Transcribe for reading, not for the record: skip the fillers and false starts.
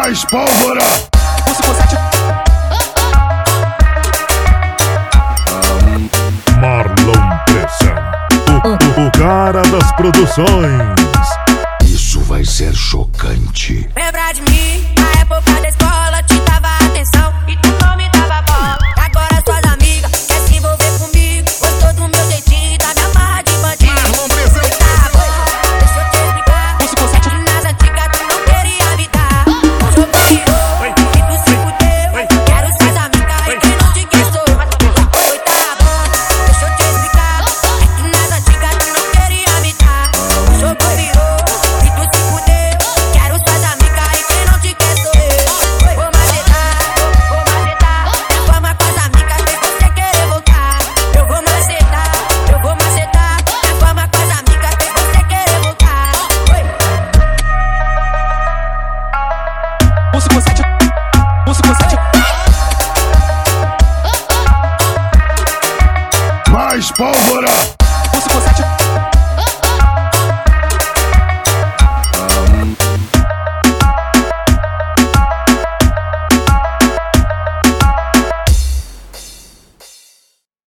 Mais pólvora! Marlon Pressão, o cara das produções. Isso vai ser chocante. Lembra de mim, na época da escola, te dava atenção e tu não me dava bola. Agora suas amigas quer se envolver comigo, gostou do meu jeitinho, da minha marra de bandido. Marlon Pressão. Tá bom, deixa eu te explicar. Nas antigas tu não queria me dar. O jogo virou e tu se fudeu. Quero suas amigas e quem não te gostou. Oi, tá bom, deixa eu te explicar. É que nas antigas tu não queria me dar. O jogo virou e tu se fudeu. Quero suas amigas e quem não te quer sou eu. Vou macetar. A fama com as amigas fez você querer voltar. Eu vou macetar. A fama com as amigas fez você querer voltar. Mais pólvora! Pulso com 7.